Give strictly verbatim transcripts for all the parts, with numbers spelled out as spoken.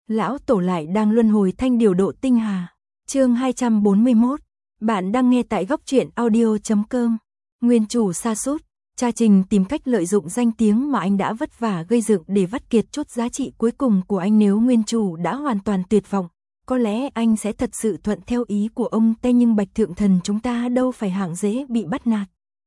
lão tổ lại đang luân hồi thanh điều độ tinh hà. Chương hai trăm bốn mươi mốt. Bạn đang nghe tại góc truyện audio chấm com. Nguyên chủ sa sút, Cha Trình tìm cách lợi dụng danh tiếng mà anh đã vất vả gây dựng để vắt kiệt chút giá trị cuối cùng của anh. Nếu nguyên chủ đã hoàn toàn tuyệt vọng, có lẽ anh sẽ thật sự thuận theo ý của ông ta, nhưng Bạch Thượng Thần chúng ta đâu phải hạng dễ bị bắt nạt.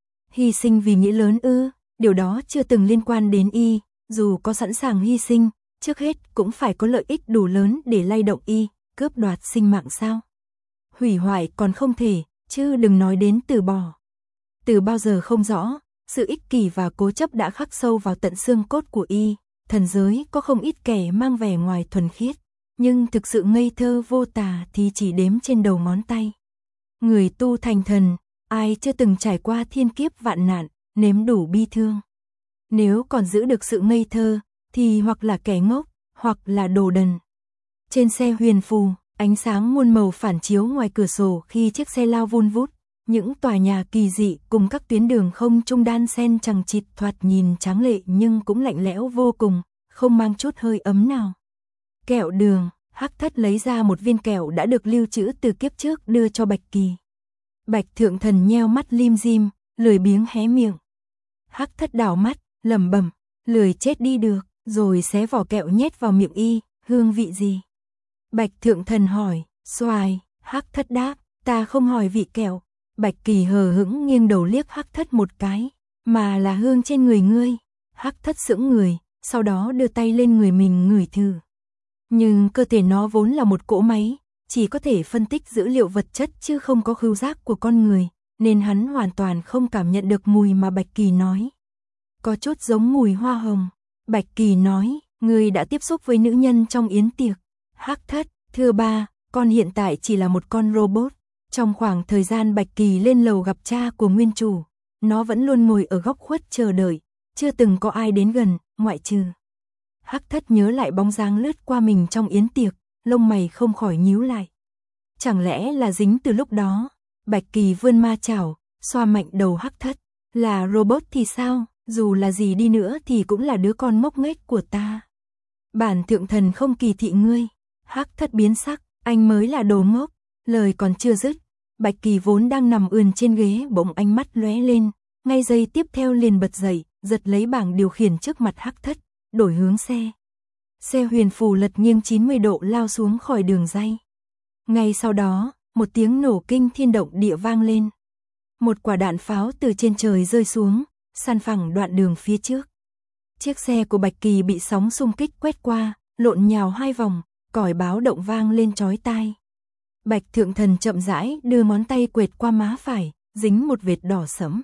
Hy sinh vì nghĩa lớn ư? Điều đó chưa từng liên quan đến y, dù có sẵn sàng hy sinh, trước hết cũng phải có lợi ích đủ lớn để lay động y, cướp đoạt sinh mạng sao? Hủy hoại còn không thể, chứ đừng nói đến từ bỏ. Từ bao giờ không rõ, sự ích kỷ và cố chấp đã khắc sâu vào tận xương cốt của y. Thần giới có không ít kẻ mang vẻ ngoài thuần khiết, nhưng thực sự ngây thơ vô tà thì chỉ đếm trên đầu ngón tay. Người tu thành thần, ai chưa từng trải qua thiên kiếp vạn nạn, nếm đủ bi thương. Nếu còn giữ được sự ngây thơ, thì hoặc là kẻ ngốc, hoặc là đồ đần. Trên xe huyền phù, ánh sáng muôn màu phản chiếu ngoài cửa sổ khi chiếc xe lao vun vút. Những tòa nhà kỳ dị cùng các tuyến đường không trung đan xen chằng chịt, thoạt nhìn tráng lệ nhưng cũng lạnh lẽo vô cùng, không mang chút hơi ấm nào. Kẹo đường, Hắc Thất lấy ra một viên kẹo đã được lưu trữ từ kiếp trước đưa cho Bạch Kỳ. Bạch Thượng Thần nheo mắt lim dim, lười biếng hé miệng. Hắc Thất đảo mắt, lẩm bẩm, lười chết đi được, rồi xé vỏ kẹo nhét vào miệng y. Hương vị gì? Bạch Thượng Thần hỏi. Xoài. Hắc Thất đáp. Ta không hỏi vị kẹo. Bạch Kỳ hờ hững nghiêng đầu liếc Hắc Thất một cái. Mà là hương trên người ngươi. Hắc Thất sững người, sau đó đưa tay lên người mình ngửi thử. Nhưng cơ thể nó vốn là một cỗ máy, chỉ có thể phân tích dữ liệu vật chất chứ không có khứu giác của con người, nên hắn hoàn toàn không cảm nhận được mùi mà Bạch Kỳ nói. Có chút giống mùi hoa hồng. Bạch Kỳ nói, ngươi đã tiếp xúc với nữ nhân trong yến tiệc. Hắc Thất, thưa ba, con hiện tại chỉ là một con robot. Trong khoảng thời gian Bạch Kỳ lên lầu gặp cha của nguyên chủ, nó vẫn luôn ngồi ở góc khuất chờ đợi, chưa từng có ai đến gần, ngoại trừ. Hắc Thất nhớ lại bóng dáng lướt qua mình trong yến tiệc, lông mày không khỏi nhíu lại. Chẳng lẽ là dính từ lúc đó? Bạch Kỳ vươn ma chảo, xoa mạnh đầu Hắc Thất. Là robot thì sao? Dù là gì đi nữa thì cũng là đứa con ngốc nghếch của ta. Bản Thượng Thần không kỳ thị ngươi. Hắc Thất biến sắc, anh mới là đồ ngốc. Lời còn chưa dứt, Bạch Kỳ vốn đang nằm ườn trên ghế bỗng ánh mắt lóe lên, ngay giây tiếp theo liền bật dậy, giật lấy bảng điều khiển trước mặt Hắc Thất, đổi hướng xe. Xe huyền phù lật nghiêng chín mươi độ lao xuống khỏi đường ray. Ngay sau đó, một tiếng nổ kinh thiên động địa vang lên. Một quả đạn pháo từ trên trời rơi xuống, san phẳng đoạn đường phía trước. Chiếc xe của Bạch Kỳ bị sóng xung kích quét qua, lộn nhào hai vòng, còi báo động vang lên chói tai. Bạch Thượng Thần chậm rãi đưa ngón tay quệt qua má phải, dính một vệt đỏ sẫm.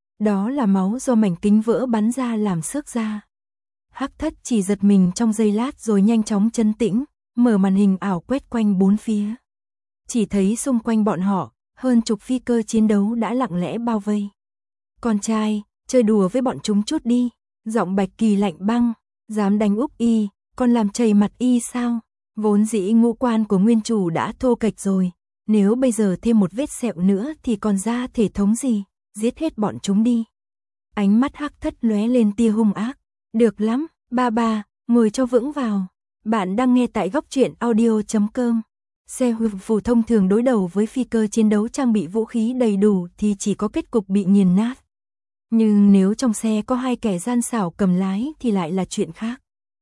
Đó là máu do mảnh kính vỡ bắn ra làm xước ra. Hắc Thất chỉ giật mình trong giây lát rồi nhanh chóng trấn tĩnh, mở màn hình ảo quét quanh bốn phía. Chỉ thấy xung quanh bọn họ, hơn chục phi cơ chiến đấu đã lặng lẽ bao vây. Con trai, chơi đùa với bọn chúng chút đi. Giọng Bạch Kỳ lạnh băng, dám đánh úp y, còn làm chảy mặt y sao? Vốn dĩ ngũ quan của nguyên chủ đã thô kệch rồi, nếu bây giờ thêm một vết sẹo nữa thì còn ra thể thống gì, giết hết bọn chúng đi. Ánh mắt Hắc Thất lóe lên tia hung ác. Được lắm, ba ba, ngồi cho vững vào. Bạn đang nghe tại góc truyện audio chấm com. Xe huyền phù thông thường đối đầu với phi cơ chiến đấu trang bị vũ khí đầy đủ thì chỉ có kết cục bị nghiền nát. Nhưng nếu trong xe có hai kẻ gian xảo cầm lái thì lại là chuyện khác.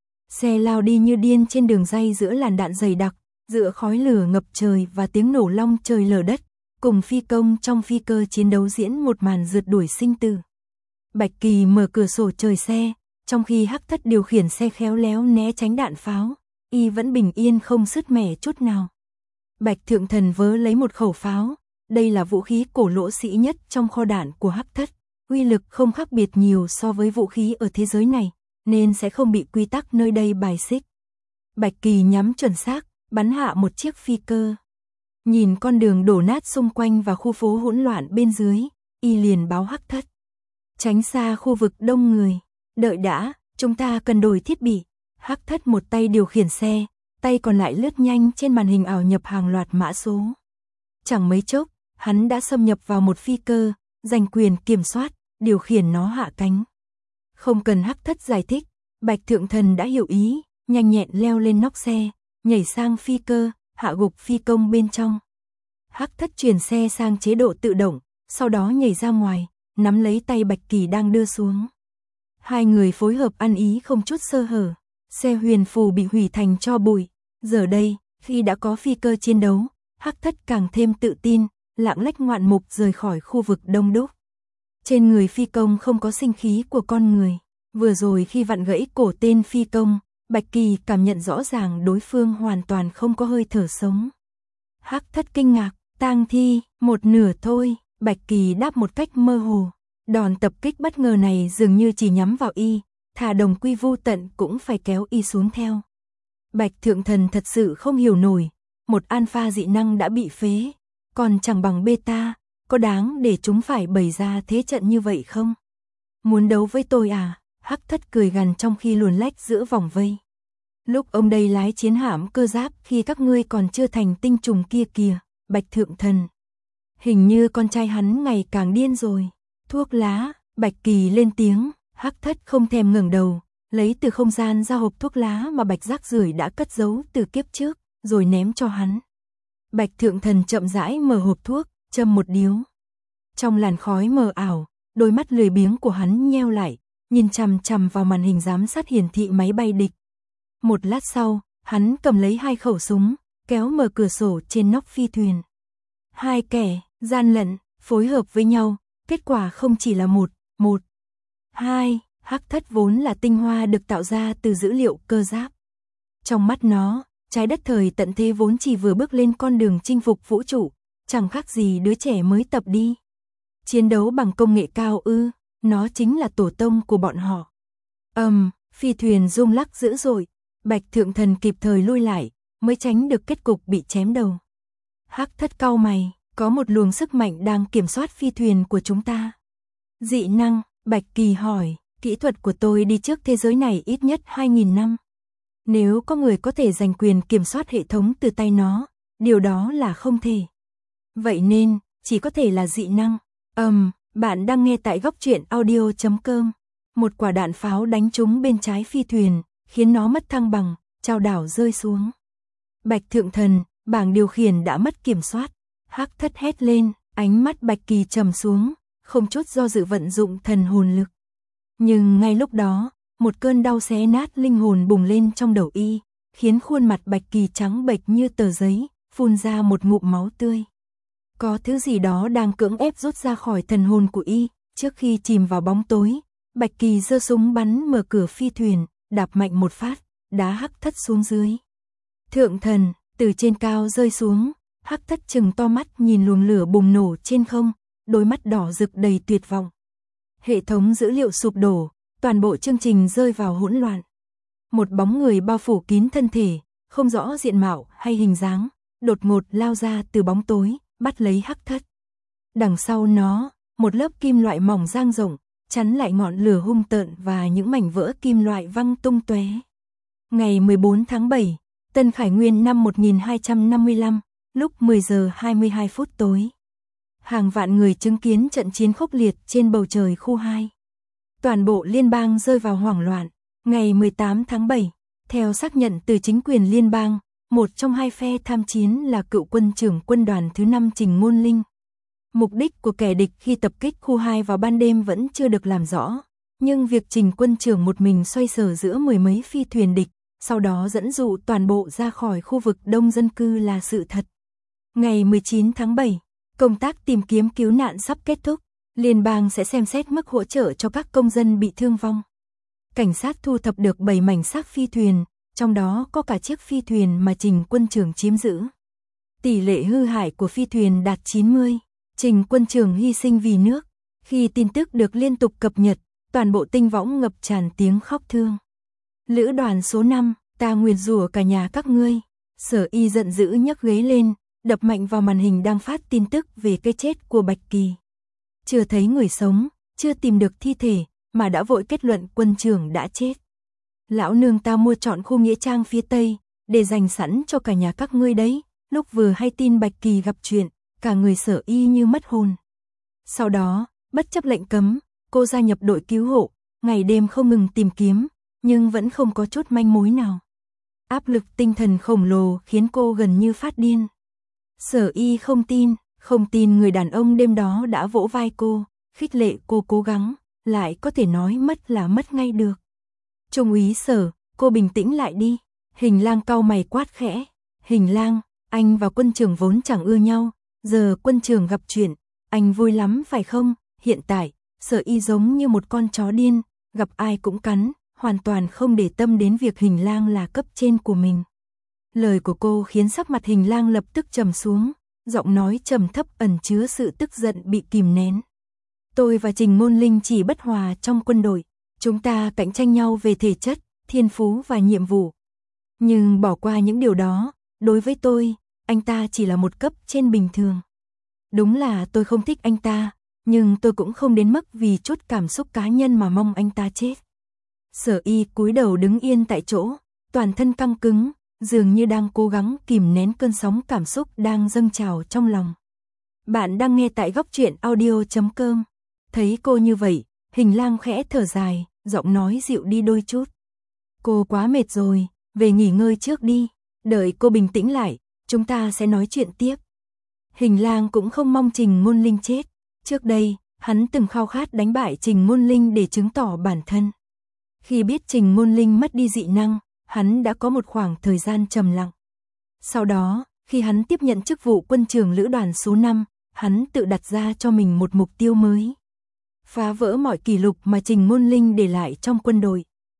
Xe lao đi như điên trên đường ray giữa làn đạn dày đặc, giữa khói lửa ngập trời và tiếng nổ long trời lở đất, cùng phi công trong phi cơ chiến đấu diễn một màn rượt đuổi sinh tử. Bạch Kỳ mở cửa sổ trời xe, trong khi Hắc Thất điều khiển xe khéo léo né tránh đạn pháo, y vẫn bình yên không sứt mẻ chút nào. Bạch Thượng Thần vớ lấy một khẩu pháo, đây là vũ khí cổ lỗ sĩ nhất trong kho đạn của Hắc Thất, uy lực không khác biệt nhiều so với vũ khí ở thế giới này, nên sẽ không bị quy tắc nơi đây bài xích. Bạch Kỳ nhắm chuẩn xác, bắn hạ một chiếc phi cơ. Nhìn con đường đổ nát xung quanh và khu phố hỗn loạn bên dưới, y liền báo Hắc Thất. Tránh xa khu vực đông người. Đợi đã, chúng ta cần đổi thiết bị. Hắc Thất một tay điều khiển xe, tay còn lại lướt nhanh trên màn hình ảo nhập hàng loạt mã số. Chẳng mấy chốc, hắn đã xâm nhập vào một phi cơ, giành quyền kiểm soát, điều khiển nó hạ cánh. Không cần Hắc Thất giải thích, Bạch Thượng Thần đã hiểu ý, nhanh nhẹn leo lên nóc xe, nhảy sang phi cơ, hạ gục phi công bên trong. Hắc Thất chuyển xe sang chế độ tự động, sau đó nhảy ra ngoài, nắm lấy tay Bạch Kỳ đang đưa xuống. Hai người phối hợp ăn ý không chút sơ hở. Xe huyền phù bị hủy thành tro bụi. Giờ đây, khi đã có phi cơ chiến đấu, Hắc Thất càng thêm tự tin, lạng lách ngoạn mục rời khỏi khu vực đông đúc. Trên người phi công không có sinh khí của con người. Vừa rồi khi vặn gãy cổ tên phi công, Bạch Kỳ cảm nhận rõ ràng đối phương hoàn toàn không có hơi thở sống. Hắc Thất kinh ngạc, tang thi, một nửa thôi, Bạch Kỳ đáp một cách mơ hồ. Đòn tập kích bất ngờ này dường như chỉ nhắm vào y, thà đồng quy vu tận cũng phải kéo y xuống theo. Bạch Thượng Thần thật sự không hiểu nổi, một alpha dị năng đã bị phế, còn chẳng bằng beta, có đáng để chúng phải bày ra thế trận như vậy không? Muốn đấu với tôi à? Hắc Thất cười gằn trong khi luồn lách giữa vòng vây. Lúc ông đây lái chiến hạm cơ giáp khi các ngươi còn chưa thành tinh trùng kia kìa, Bạch Thượng Thần. Hình như con trai hắn ngày càng điên rồi. Thuốc lá, Bạch Kỳ lên tiếng, Hắc Thất không thèm ngẩng đầu, lấy từ không gian ra hộp thuốc lá mà Bạch Rác Rưởi đã cất giấu từ kiếp trước, rồi ném cho hắn. Bạch Thượng Thần chậm rãi mở hộp thuốc, châm một điếu. Trong làn khói mờ ảo, đôi mắt lười biếng của hắn nheo lại, nhìn chằm chằm vào màn hình giám sát hiển thị máy bay địch. Một lát sau, hắn cầm lấy hai khẩu súng, kéo mở cửa sổ trên nóc phi thuyền. Hai kẻ, gian lận, phối hợp với nhau, kết quả không chỉ là một, một, hai, Hắc Thất vốn là tinh hoa được tạo ra từ dữ liệu cơ giáp. Trong mắt nó, trái đất thời tận thế vốn chỉ vừa bước lên con đường chinh phục vũ trụ, chẳng khác gì đứa trẻ mới tập đi. Chiến đấu bằng công nghệ cao ư, nó chính là tổ tông của bọn họ. Ầm, um, phi thuyền rung lắc dữ dội, Bạch Thượng Thần kịp thời lui lại, mới tránh được kết cục bị chém đầu. Hắc Thất cau mày, có một luồng sức mạnh đang kiểm soát phi thuyền của chúng ta. Dị năng, Bạch Kỳ hỏi, kỹ thuật của tôi đi trước thế giới này ít nhất hai nghìn năm. Nếu có người có thể giành quyền kiểm soát hệ thống từ tay nó, điều đó là không thể. Vậy nên, chỉ có thể là dị năng. Ầm, um, bạn đang nghe tại góc truyện audio chấm com. Một quả đạn pháo đánh trúng bên trái phi thuyền, khiến nó mất thăng bằng, chao đảo rơi xuống. Bạch Thượng Thần, bảng điều khiển đã mất kiểm soát. Hắc Thất hét lên, ánh mắt Bạch Kỳ trầm xuống, không chút do dự vận dụng thần hồn lực. Nhưng ngay lúc đó, một cơn đau xé nát linh hồn bùng lên trong đầu y, khiến khuôn mặt Bạch Kỳ trắng bệch như tờ giấy, phun ra một ngụm máu tươi. Có thứ gì đó đang cưỡng ép rút ra khỏi thần hồn của y, trước khi chìm vào bóng tối, Bạch Kỳ giơ súng bắn mở cửa phi thuyền, đạp mạnh một phát, đá Hắc Thất xuống dưới. Thượng Thần, từ trên cao rơi xuống, Hắc Thất trừng to mắt nhìn luồng lửa bùng nổ trên không, đôi mắt đỏ rực đầy tuyệt vọng. Hệ thống dữ liệu sụp đổ, toàn bộ chương trình rơi vào hỗn loạn. Một bóng người bao phủ kín thân thể, không rõ diện mạo hay hình dáng, đột ngột lao ra từ bóng tối, bắt lấy Hắc Thất. Đằng sau nó, một lớp kim loại mỏng dang rộng, chắn lại ngọn lửa hung tợn và những mảnh vỡ kim loại văng tung tóe. Ngày mười bốn tháng bảy, Tân Khải Nguyên năm một nghìn hai trăm năm mươi lăm, lúc mười giờ hai mươi hai phút tối. Hàng vạn người chứng kiến trận chiến khốc liệt trên bầu trời khu hai. Toàn bộ liên bang rơi vào hoảng loạn. Ngày mười tám tháng bảy, theo xác nhận từ chính quyền liên bang, một trong hai phe tham chiến là cựu quân trưởng quân đoàn thứ năm Trình Ngôn Linh. Mục đích của kẻ địch khi tập kích khu hai vào ban đêm vẫn chưa được làm rõ, nhưng việc Trình quân trưởng một mình xoay sở giữa mười mấy phi thuyền địch, sau đó dẫn dụ toàn bộ ra khỏi khu vực đông dân cư là sự thật. Ngày mười chín tháng bảy, công tác tìm kiếm cứu nạn sắp kết thúc, liên bang sẽ xem xét mức hỗ trợ cho các công dân bị thương vong. Cảnh sát thu thập được bảy mảnh xác phi thuyền, trong đó có cả chiếc phi thuyền mà Trình quân trưởng chiếm giữ. Tỷ lệ hư hại của phi thuyền đạt chín mươi, Trình quân trưởng hy sinh vì nước. Khi tin tức được liên tục cập nhật, toàn bộ tinh võng ngập tràn tiếng khóc thương. Lữ đoàn số năm, ta nguyền rủa cả nhà các ngươi. Sở Y giận dữ nhấc ghế lên, đập mạnh vào màn hình đang phát tin tức về cái chết của Bạch Kỳ. Chưa thấy người sống, chưa tìm được thi thể, mà đã vội kết luận quân trưởng đã chết. Lão nương ta mua trọn khu nghĩa trang phía Tây, để dành sẵn cho cả nhà các ngươi đấy. Lúc vừa hay tin Bạch Kỳ gặp chuyện, cả người Sở Y như mất hồn. Sau đó, bất chấp lệnh cấm, cô gia nhập đội cứu hộ, ngày đêm không ngừng tìm kiếm, nhưng vẫn không có chút manh mối nào. Áp lực tinh thần khổng lồ khiến cô gần như phát điên. Sở Y không tin, không tin người đàn ông đêm đó đã vỗ vai cô, khích lệ cô cố gắng, lại có thể nói mất là mất ngay được. Trung úy Sở, cô bình tĩnh lại đi. Hình Lang cau mày quát khẽ. Hình Lang, anh và quân trưởng vốn chẳng ưa nhau, giờ quân trưởng gặp chuyện, anh vui lắm phải không? Hiện tại, Sở Y giống như một con chó điên, gặp ai cũng cắn, hoàn toàn không để tâm đến việc Hình Lang là cấp trên của mình. Lời của cô khiến sắc mặt Hình Lang lập tức trầm xuống, giọng nói trầm thấp ẩn chứa sự tức giận bị kìm nén. Tôi và Trình Ngôn Linh chỉ bất hòa trong quân đội, chúng ta cạnh tranh nhau về thể chất, thiên phú và nhiệm vụ. Nhưng bỏ qua những điều đó, đối với tôi, anh ta chỉ là một cấp trên bình thường. Đúng là tôi không thích anh ta, nhưng tôi cũng không đến mức vì chút cảm xúc cá nhân mà mong anh ta chết. Sở Y cúi đầu đứng yên tại chỗ, toàn thân căng cứng, dường như đang cố gắng kìm nén cơn sóng cảm xúc đang dâng trào trong lòng. Bạn đang nghe tại góc truyện audio chấm com. Thấy cô như vậy, Hình Lang khẽ thở dài, giọng nói dịu đi đôi chút. Cô quá mệt rồi, về nghỉ ngơi trước đi, đợi cô bình tĩnh lại, chúng ta sẽ nói chuyện tiếp. Hình Lang cũng không mong Trình Ngôn Linh chết. Trước đây, hắn từng khao khát đánh bại Trình Ngôn Linh để chứng tỏ bản thân. Khi biết Trình Ngôn Linh mất đi dị năng, hắn đã có một khoảng thời gian trầm lặng. Sau đó, khi hắn tiếp nhận chức vụ quân trưởng lữ đoàn số năm, hắn tự đặt ra cho mình một mục tiêu mới. Phá vỡ mọi kỷ lục mà Trình Ngôn Linh để lại trong quân đội.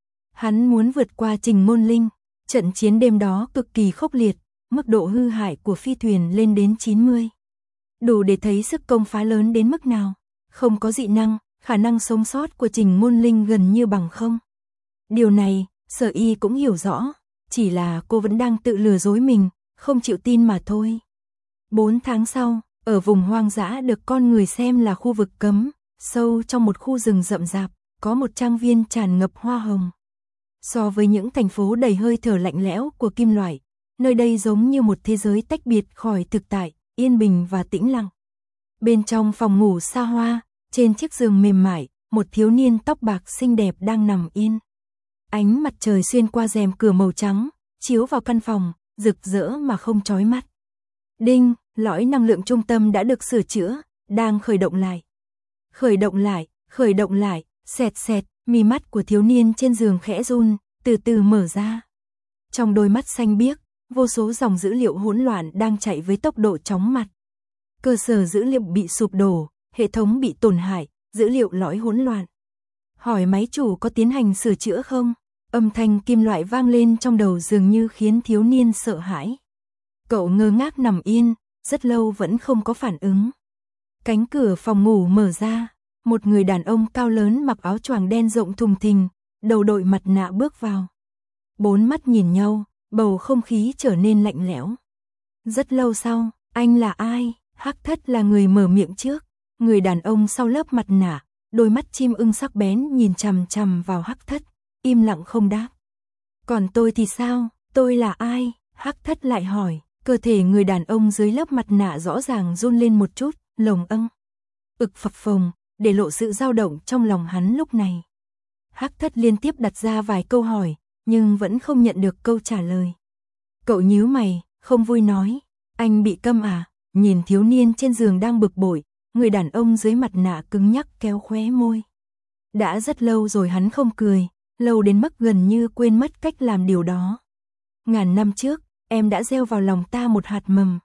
Hắn muốn vượt qua Trình Ngôn Linh. Trận chiến đêm đó cực kỳ khốc liệt, mức độ hư hại của phi thuyền lên đến chín mươi. Đủ để thấy sức công phá lớn đến mức nào. Không có dị năng, khả năng sống sót của Trình Ngôn Linh gần như bằng không. Điều này, Sở Y cũng hiểu rõ, chỉ là cô vẫn đang tự lừa dối mình, không chịu tin mà thôi. Bốn tháng sau, ở vùng hoang dã được con người xem là khu vực cấm, sâu trong một khu rừng rậm rạp, có một trang viên tràn ngập hoa hồng. So với những thành phố đầy hơi thở lạnh lẽo của kim loại, nơi đây giống như một thế giới tách biệt khỏi thực tại, yên bình và tĩnh lặng. Bên trong phòng ngủ xa hoa, trên chiếc giường mềm mại, một thiếu niên tóc bạc xinh đẹp đang nằm yên. Ánh mặt trời xuyên qua rèm cửa màu trắng, chiếu vào căn phòng, rực rỡ mà không chói mắt. Đinh, lõi năng lượng trung tâm đã được sửa chữa, đang khởi động lại. Khởi động lại, khởi động lại, xẹt xẹt, mí mắt của thiếu niên trên giường khẽ run, từ từ mở ra. Trong đôi mắt xanh biếc, vô số dòng dữ liệu hỗn loạn đang chạy với tốc độ chóng mặt. Cơ sở dữ liệu bị sụp đổ, hệ thống bị tổn hại, dữ liệu lõi hỗn loạn. Hỏi máy chủ có tiến hành sửa chữa không? Âm thanh kim loại vang lên trong đầu dường như khiến thiếu niên sợ hãi. Cậu ngơ ngác nằm yên, rất lâu vẫn không có phản ứng. Cánh cửa phòng ngủ mở ra, một người đàn ông cao lớn mặc áo choàng đen rộng thùng thình, đầu đội mặt nạ bước vào. Bốn mắt nhìn nhau, bầu không khí trở nên lạnh lẽo. Rất lâu sau, anh là ai? Hắc Thất là người mở miệng trước. Người đàn ông sau lớp mặt nạ, đôi mắt chim ưng sắc bén nhìn chằm chằm vào Hắc Thất, im lặng không đáp. Còn tôi thì sao? Tôi là ai? Hắc Thất lại hỏi. Cơ thể người đàn ông dưới lớp mặt nạ rõ ràng run lên một chút, lồng âng, ực phập phồng, để lộ sự dao động trong lòng hắn lúc này. Hắc Thất liên tiếp đặt ra vài câu hỏi, nhưng vẫn không nhận được câu trả lời. Cậu nhíu mày, không vui nói, anh bị câm à? Nhìn thiếu niên trên giường đang bực bội, người đàn ông dưới mặt nạ cứng nhắc kéo khóe môi. Đã rất lâu rồi hắn không cười, lâu đến mức gần như quên mất cách làm điều đó. Ngàn năm trước, em đã gieo vào lòng ta một hạt mầm.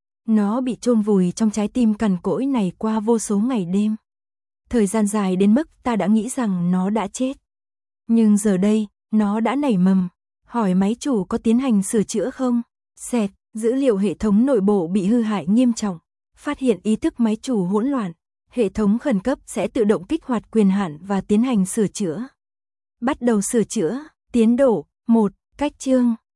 Nó bị chôn vùi trong trái tim cằn cỗi này qua vô số ngày đêm. Thời gian dài đến mức ta đã nghĩ rằng nó đã chết. Nhưng giờ đây, nó đã nảy mầm. Hỏi máy chủ có tiến hành sửa chữa không? Xẹt, dữ liệu hệ thống nội bộ bị hư hại nghiêm trọng. Phát hiện ý thức máy chủ hỗn loạn. Hệ thống khẩn cấp sẽ tự động kích hoạt quyền hạn và tiến hành sửa chữa. Bắt đầu sửa chữa. Tiến độ một. Cách chương.